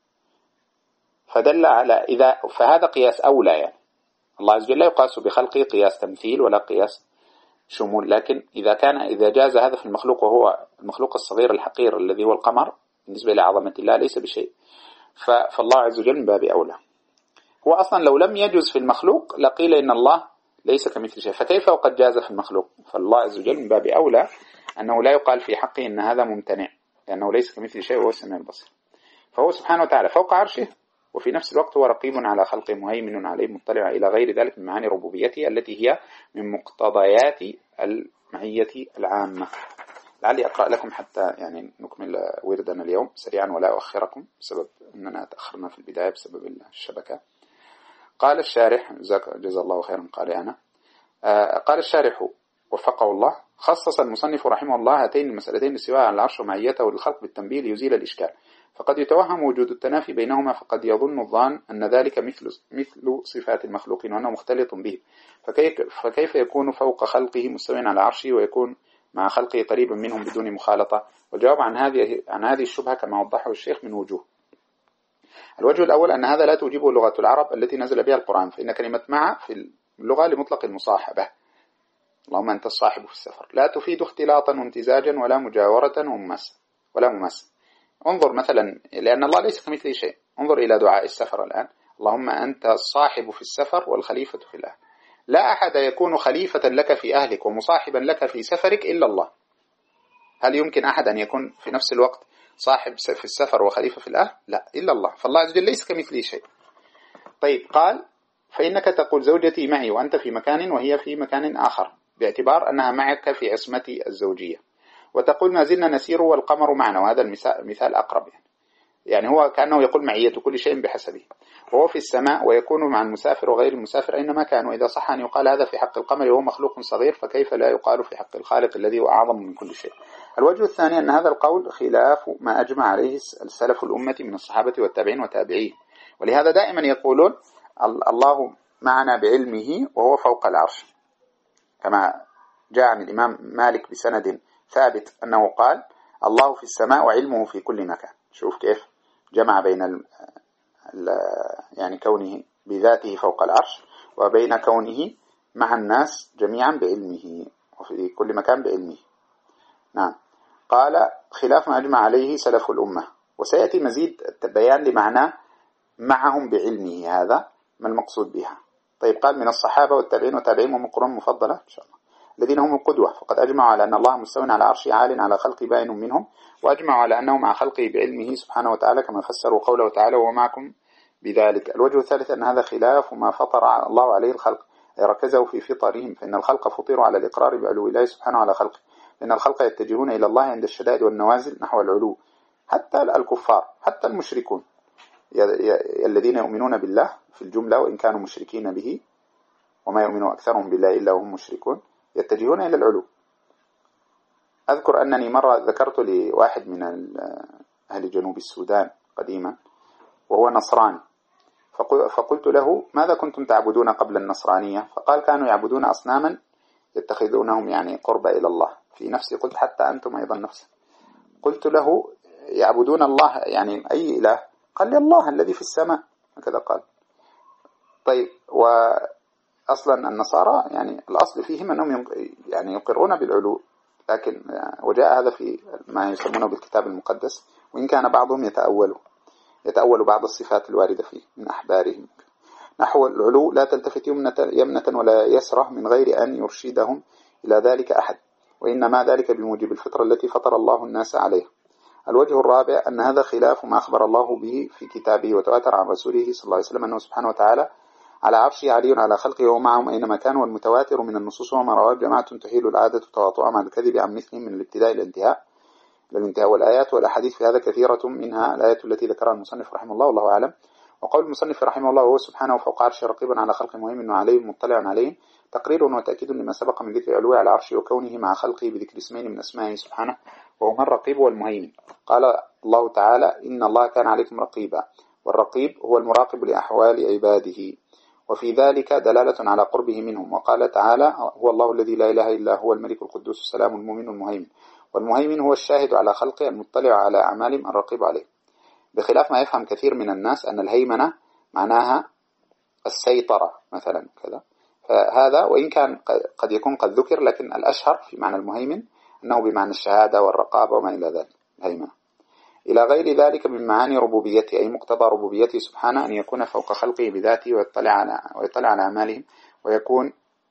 Speaker 1: فدل على فهذا قياس أولى، يعني الله عز وجل لا يقاس بخلقه قياس تمثيل ولا قياس شمول. لكن إذا جاز هذا في المخلوق وهو المخلوق الصغير الحقير الذي هو القمر بالنسبة إلى عظمة الله ليس بشيء، فالله عز وجل من باب أولى. هو أصلا لو لم يجوز في المخلوق لقيل إن الله ليس كمثل شيء، فكيف وقد جاز في المخلوق؟ فالله عز وجل من باب أولى أنه لا يقال في حقه إن هذا ممتنع، لأنه ليس كمثل شيء وهو السميع البصير. فهو سبحانه وتعالى فوق عرشه، وفي نفس الوقت هو رقيب على خلقه مهيمن عليه مطلع إلى غير ذلك من معاني ربوبيته التي هي من مقتضيات المعية العامة. لعلي أقرأ لكم حتى يعني نكمل وردنا اليوم سريعا ولا أؤخركم بسبب أننا تأخرنا في البداية بسبب الشبكة. قال الشارح جزا الله خيرا قال الشارح وفقه الله خصص المصنف رحمه الله هاتين المسألتين الاستواء على العرش ومعيته للخلق بالتنبيه ليزيل الإشكال، فقد يتوهم وجود التنافي بينهما، فقد يظن الظان أن ذلك مثل صفات المخلوقين وأنه مختلط به، فكيف يكون فوق خلقه مستوٍ على عرشه ويكون مع خلقه قريبا منهم بدون مخالطة؟ والجواب عن هذه الشبهة كما وضحه الشيخ من وجوه. الوجه الأول أن هذا لا توجبه لغة العرب التي نزل بها القرآن، فإن كلمة مع في اللغة لمطلق المصاحبة، اللهم أنت الصاحب في السفر، لا تفيد اختلاطا وامتزاجا ولا مجاورة ولا مماسة. انظر مثلا، لأن الله ليس كمثله شيء، انظر إلى دعاء السفر الآن، اللهم أنت الصاحب في السفر والخليفة في الأهل. لا أحد يكون خليفة لك في أهلك ومصاحبا لك في سفرك إلا الله. هل يمكن أحد أن يكون في نفس الوقت صاحب في السفر وخليفة في الأهل؟ لا، إلا الله. فالله عز وجل ليس كمثله شيء. طيب، قال فإنك تقول زوجتي معي وأنت في مكان وهي في مكان آخر، باعتبار أنها معك في عصمتي الزوجية، وتقول ما زلنا نسير والقمر معنا، وهذا المثال أقرب، يعني هو كأنه يقول معية كل شيء بحسبه، وهو في السماء ويكون مع المسافر وغير المسافر أينما كان. وإذا صح أن يقال هذا في حق القمر وهو مخلوق صغير، فكيف لا يقال في حق الخالق الذي هو أعظم من كل شيء؟ الوجه الثاني أن هذا القول خلاف ما أجمع عليه السلف الأمة من الصحابة والتابعين وتابعيه، ولهذا دائما يقولون الله معنا بعلمه وهو فوق العرش، كما جاء عن الإمام مالك بسند ثابت أنه قال الله في السماء وعلمه في كل مكان. شوف كيف جمع بين يعني كونه بذاته فوق العرش وبين كونه مع الناس جميعا بعلمه وفي كل مكان بعلمه. نعم، قال خلاف ما أجمع عليه سلف الأمة. وسيأتي مزيد بيان لمعنى معهم بعلمه، هذا ما المقصود بها. طيب، قال من الصحابة والتابعين وتابعين ومن القرون المفضلة إن شاء الله الذين هم القدوة، فقد أجمعوا على أن الله مستوٍ على عرشه عال على خلقه باين منهم، وأجمعوا على أنه مع خلقه بعلمه سبحانه وتعالى، كما فسروا قوله تعالى وهو معكم بذلك. الوجه الثالث أن هذا خلاف ما فطر الله عليه الخلق، أي ركزوا في فطرهم، فإن الخلق فطروا على الإقرار بعلو الله سبحانه على خلقه، فإن الخلق يتجهون إلى الله عند الشدائد والنوازل نحو العلو، حتى الكفار، حتى المشركون الذين يؤمنون بالله في الجملة وإن كانوا مشركين به، وما يؤمن أكثرهم بالله إلا وهم مشركون، يتجهون إلى العلو. أذكر أنني مرة ذكرت لواحد من أهل جنوب السودان قديما وهو نصراني، فقلت له ماذا كنتم تعبدون قبل النصرانية؟ فقال كانوا يعبدون أصناما يتخذونهم يعني قرب إلى الله. في نفسي قلت حتى أنتم أيضا نفسا. قلت له يعبدون الله يعني أي إله؟ قال لي الله الذي في السماء، هكذا قال. طيب، وأصلا النصارى يعني الأصل فيهم أنهم يعني يقرون بالعلو، لكن وجاء هذا في ما يسمونه بالكتاب المقدس، وإن كان بعضهم يتأول بعض الصفات الواردة فيه من أحبارهم نحو العلو. لا تلتفت يمنة ولا يسرة من غير أن يرشدهم إلى ذلك أحد، وإنما ذلك بموجب الفطرة التي فطر الله الناس عليها. الوجه الرابع أن هذا خلاف ما أخبر الله به في كتابه وتواتر عن رسوله صلى الله عليه وسلم أنه سبحانه وتعالى على عرشه علي على خلقه ومعهم أينما كانوا، والمتواتر من النصوص وما رواه جماعة تحيل العادة تواطؤها مع الكذب عن مثلهم من الابتداء إلى الانتهاء. والآيات والأحاديث في هذا كثيرة، منها الآية التي ذكرها المصنف رحمه الله والله أعلم. وقول المصنف رحمه الله وهو سبحانه فوق عرشه رقيبا على خلق مهم وعليهم مطلع عليهم، تقرير وتأكيد لما سبق من ذكر علوه على عرشه وكونه مع خلقه بذكر اسمين من أسمائه سبحانه وهما الرقيب والمهيمن. قال الله تعالى إن الله كان عليكم رقيبا، والرقيب هو المراقب لأحوال عباده، وفي ذلك دلالة على قربه منهم. وقال تعالى هو الله الذي لا إله إلا هو الملك القدوس السلام المؤمن المهيمن، والمهيمن هو الشاهد على خلقه المطلع على أعمالهم الرقيب عليه، بخلاف ما يفهم كثير من الناس أن الهيمنة معناها السيطرة مثلا كذا، فهذا وإن كان قد يكون قد ذكر، لكن الأشهر في معنى المهيمن أنه بمعنى الشهادة والرقابة وما إلى ذلك الهيمنة، إلى غير ذلك من معاني ربوبيته، أي مقتضى ربوبيته سبحانه أن يكون فوق خلقه بذاته ويطلع على أعمالهم ويكون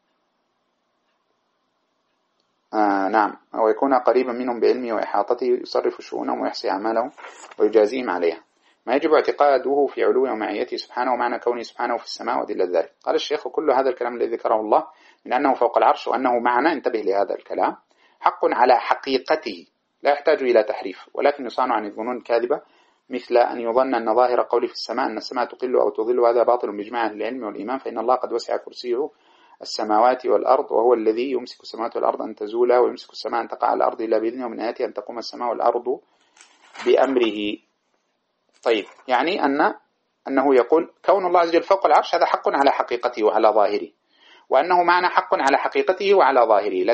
Speaker 1: ويكون قريبا منهم بعلمه وإحاطته، يصرف شؤونهم ويحصي أعمالهم ويجازيهم عليها، ما يجب اعتقاده في علوه ومعيته سبحانه ومعنى كونه سبحانه في السماء ودلة ذلك. قال الشيخ وكل هذا الكلام الذي ذكره الله من أنه فوق العرش وأنه معنا، انتبه لهذا الكلام، حق على حقيقته لا يحتاج إلى تحريف، ولكن يصان عن الظنون الكاذبة، مثل أن يظن أن ظاهر قوله في السماء أن السماء تقل أو تظل، وهذا باطل بإجماع أهل العلم والإيمان، فإن الله قد وسع كرسيه السماوات والأرض، وهو الذي يمسك السماوات والأرض أن تزولا ويمسك السماء أن تقع على الأرض إلا بإذنه، ومن آياته أن تقوم السماء والأرض بأمره. طيب، يعني أنه يقول كون الله عز وجل فوق العرش هذا حق على حقيقته وعلى ظاهره، وأنه معنى حق على حقيقته وعلى ظاهره، لكن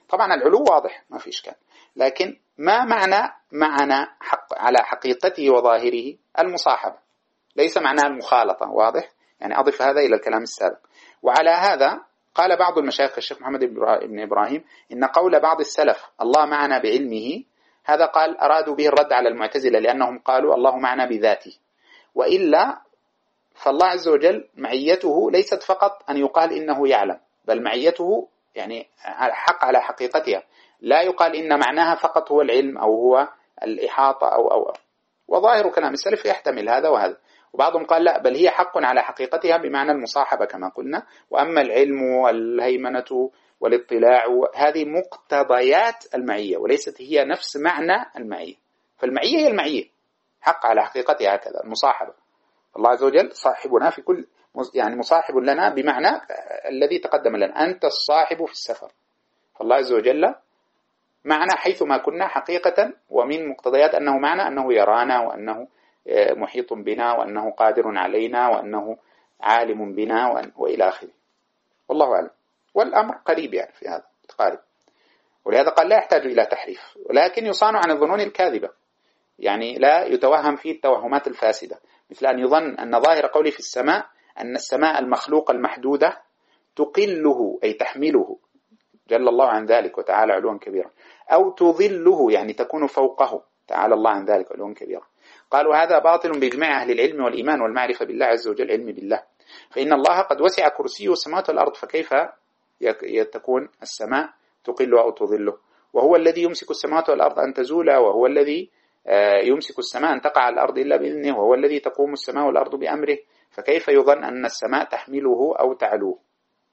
Speaker 1: طبعا العلو واضح ما في إشكال، لكن ما معنى على حقيقته وظاهره المصاحبة، ليس معناها المخالطة. واضح؟ يعني أضف هذا إلى الكلام السابق. وعلى هذا قال بعض المشايخ الشيخ محمد بن إبراهيم إن قول بعض السلف الله معنا بعلمه، هذا قال أرادوا به الرد على المعتزلة، لأنهم قالوا الله معنا بذاته. وإلا فالله عز وجل معيته ليست فقط أن يقال إنه يعلم، بل معيته يعني حق على حقيقتها، لا يقال إن معناها فقط هو العلم أو هو الإحاطة أو. وظاهر كلام السلف يحتمل هذا وهذا. وبعضهم قال لا، بل هي حق على حقيقتها بمعنى المصاحبة كما قلنا، وأما العلم والهيمنة والاطلاع هذه مقتضيات المعية وليست هي نفس معنى المعية. فالمعية هي المعية حق على حقيقتها، هكذا المصاحبة. الله عز وجل صاحبنا في كل، يعني مصاحب لنا بمعنى الذي تقدم لنا، أنت الصاحب في السفر. فالله عز وجل معنا حيثما كنا حقيقة، ومن مقتضيات أنه معنا أنه يرانا، وأنه محيط بنا، وأنه قادر علينا، وأنه عالم بنا، وإلى آخره. والله أعلم. والأمر قريب يعني في هذا تقارب. ولهذا قال لا يحتاج إلى تحريف، ولكن يصان عن الظنون الكاذبة، يعني لا يتوهم فيه التوهمات الفاسدة، مثل أن يظن أن ظاهر قولي في السماء أن السماء المخلوقة المحدودة تقله أي تحمله، جل الله عن ذلك وتعالى علوا كبيرا، أو تظله يعني تكون فوقه، تعالى الله عن ذلك علوا كبيرا. قالوا هذا باطل بإجماع أهل العلم والإيمان والمعرفة بالله عز وجل، علم بالله، فإن الله قد وسع كرسيه السماوات والأرض، فكيف تكون السماء تقله أو تظله؟ وهو الذي يمسك السماوات والأرض أن تزولا، وهو الذي يمسك السماء أن تقع على الأرض إلا بإذنه، وهو الذي تقوم السماء والأرض بأمره، فكيف يظن أن السماء تحمله أو تعلوه؟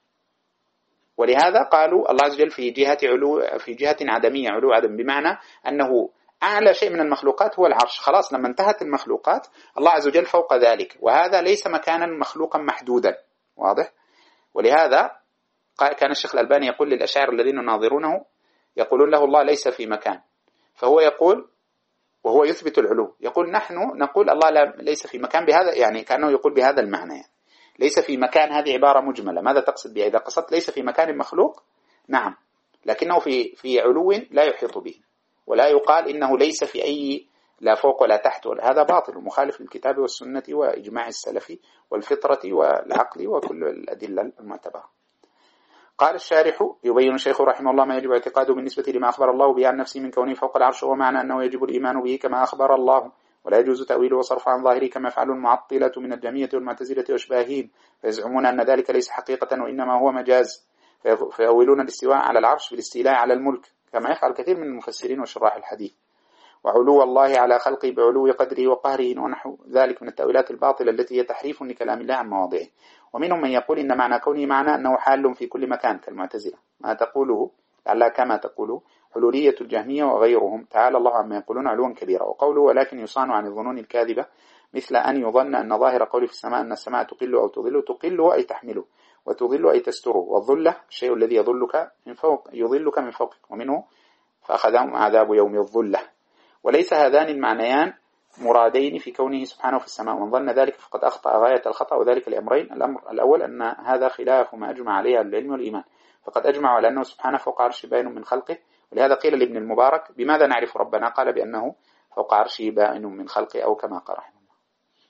Speaker 1: ولهذا قالوا الله عز وجل في جهة عدمية، علو عدم، بمعنى أنه أعلى شيء من المخلوقات هو العرش. خلاص لما انتهت المخلوقات الله عز وجل فوق ذلك، وهذا ليس مكانا مخلوقا محدودا. واضح؟ ولهذا كان الشيخ الألباني يقول للأشاعرة الذين يناظرونه، يقولون له الله ليس في مكان، فهو يقول وهو يثبت العلو، يقول نحن نقول الله ليس في مكان، بهذا يعني كأنه يقول بهذا المعنى، يعني ليس في مكان، هذه عبارة مجملة. ماذا تقصد بها؟ إذا قصدت ليس في مكان مخلوق، نعم، لكنه في علو لا يحيط به، ولا يقال إنه ليس في أي لا فوق ولا تحت، هذا باطل ومخالف للكتاب والسنة وإجماع السلف والفطرة والعقل وكل الأدلة المعتبرة. قال الشارح يبين الشيخ رحمه الله ما يجب اعتقاده بالنسبة لما أخبر الله به عن نفسه من كونه فوق العرش، ومعنى أنه يجب الإيمان به كما أخبر الله، ولا يجوز تأويله وصرف عن ظاهره كما يفعل المعطلة من الجهمية والمعتزلة وأشباههم، فيزعمون أن ذلك ليس حقيقة وإنما هو مجاز، فيأولون الاستواء على العرش بالاستيلاء على الملك كما يفعل كثير من المفسرين وشراح الحديث، وعلو الله على خلقه بعلو قدره وقهره ونحو ذلك من التأويلات الباطلة التي هي تحريف لكلام الله عن مواضعه. ومنهم من يقول إن معنى كونه معنى أنه حال في كل مكان كالمعتزلة، ما تقوله لعلها كما تقوله حلولية الجهمية وغيرهم، تعالى الله عما يقولون علوا كبيرا. وقوله ولكن يصان عن الظنون الكاذبة، مثل أن يظن أن ظاهر قوله في السماء أن السماء تقل أو تظل، تقله أي تحمله، وتظل أي تستره، والظلة الشيء الذي يظلك من فوق، يظلك من فوقك، ومنه فأخذهم عذاب يوم الظلة. وليس هذان المعنيان مرادين في كونه سبحانه في السماء، ومن ظن ذلك فقد أخطأ غاية الخطأ، وذلك لأمرين: الأمر الأول أن هذا خلاف ما أجمع عليه العلم والإيمان، فقد أجمع على أنه سبحانه فوق عرش بائن من خلقه، ولهذا قيل لابن المبارك بماذا نعرف ربنا؟ قال بأنه فوق عرشه بائن من خلقه، أو كما قال رحمه الله.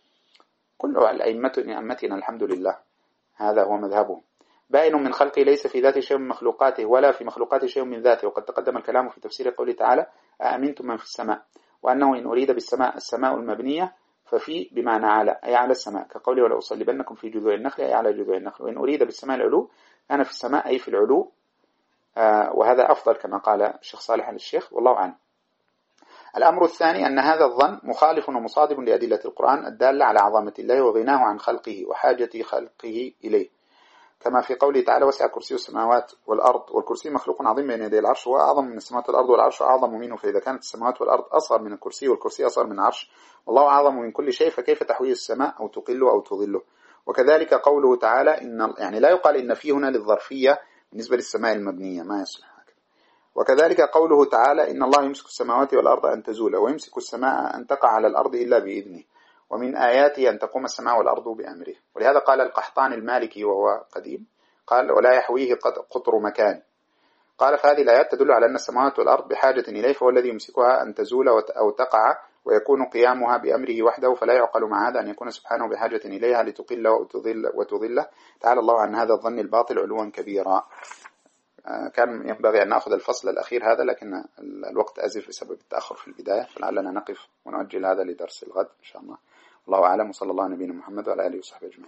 Speaker 1: كل أئمتنا الحمد لله هذا هو مذهبهم، بائن من خلقه، ليس في ذاته شيء من مخلوقاته ولا في مخلوقاته شيء من ذاته. وقد تقدم الكلام في تفسير قوله تعالى أأمنتم من في السماء، وأنه إن أريد بالسماء السماء المبنية ففي بمعنى على، أي على السماء، كقوله ولا أصلبنكم في جذوع النخل، أي على جذوع النخل. وإن أريد بالسماء العلو كان في السماء أي في العلو، وهذا أفضل كما قال الشيخ صالح الشيخ، والله أعلم. الأمر الثاني أن هذا الظن مخالف ومصادم لأدلة القرآن الدالة على عظمة الله وغناه عن خلقه وحاجة خلقه إليه، كما في قوله تعالى وسع كرسي السماوات والأرض، والكرسي مخلوق عظيم بين يدي العرش، هو أعظم من السماوات والأرض، والعرش أعظم منه، فإذا كانت السماوات والأرض أصغر من الكرسي والكرسي أصغر من العرش والله أعظم من كل شيء، فكيف تحويه السماء أو تقله أو تظله؟ وكذلك قوله تعالى يعني لا يقال إن فيه هنا للظرفية بالنسبة للسماء المبنية، ما يصلح هكذا. وكذلك قوله تعالى إن الله يمسك السماوات والأرض أن تزولا، ويمسك السماء أن تقع على الأرض إلا بإذنه، ومن آياته أن تقوم السماء والأرض بأمره. ولهذا قال القحطاني المالكي وهو قديم، قال ولا يحويه قطر مكان، قال فهذه الآيات تدل على أن السماوات والأرض بحاجة إليه، فهو الذي يمسكها أن تزول أو تقع، ويكون قيامها بأمره وحده، فلا يعقل مع هذا أن يكون سبحانه بحاجة إليها لتقل وتضله. تعالى الله عن هذا الظن الباطل علوا كبيرا. كان ينبغي أن نأخذ الفصل الأخير هذا، لكن الوقت أزف بسبب التأخر في البداية، فلعلنا نقف ونؤجل هذا لدرس الغد إن شاء الله. الله أعلم، وصلى الله على نبينا محمد وعلى آله وصحبه أجمعين.